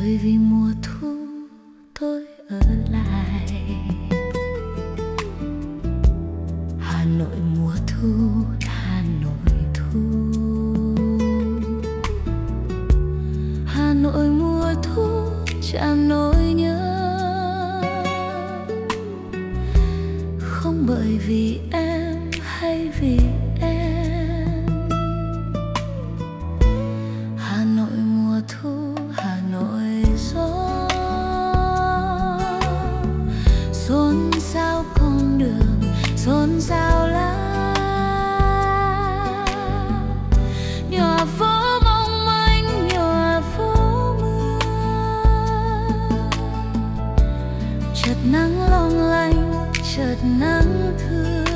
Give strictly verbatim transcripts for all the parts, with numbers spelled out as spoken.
bởi vì mùa thu tôi ở lại. Hà Nội mùa thu, Hà Nội thu, Hà Nội mùa thu tràn nỗi nhớ. Không bởi vì em hay vì em. Hà Nội mùa thu, Hà Nội gió xôn xao con đường, xôn xao lá nhòa phố mong manh, nhòa phố mưa. Chợt nắng long lanh, chợt nắng thưa.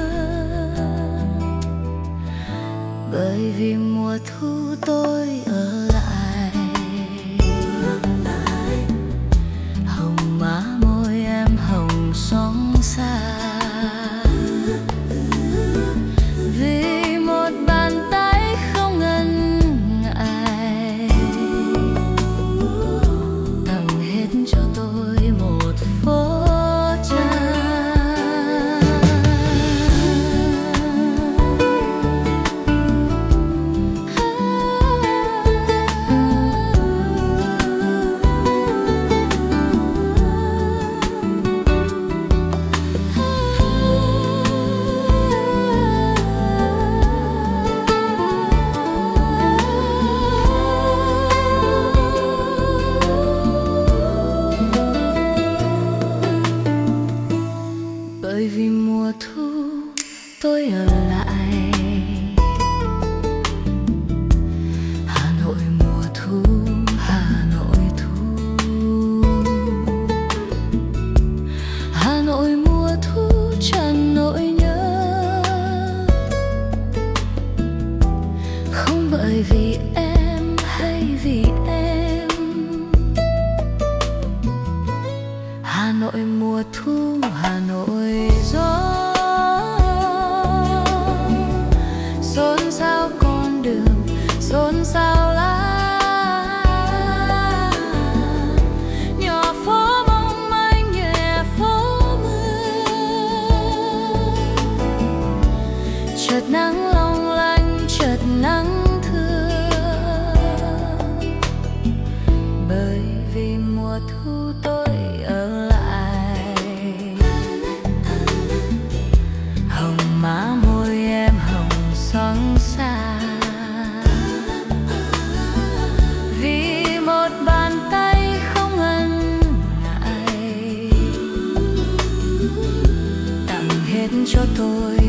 Bởi vì mùa thu tôi ở lại. Hồng má môi em hồng sóng xa. Vì một bàn tay không ngần ngại tặng hết cho tôi một phố trà. Bởi vì mùa thu tôi ở lại. Hà Nội mùa thu, Hà Nội thu, Hà Nội mùa thu tràn nỗi nhớ. Không bởi vì em hay vì em. Hà Nội mùa thu, Hà Nội gió xôn xao con đường, xôn xao lá nhòa phố mong manh, nhẹ phố mưa. Chợt nắng long lanh, chợt nắng thưa. Bởi vì mùa thu tôi ở lại. Hồng má môi em hồng xoắn xa. Vì một bàn tay không ngần ngại tặng hết cho tôi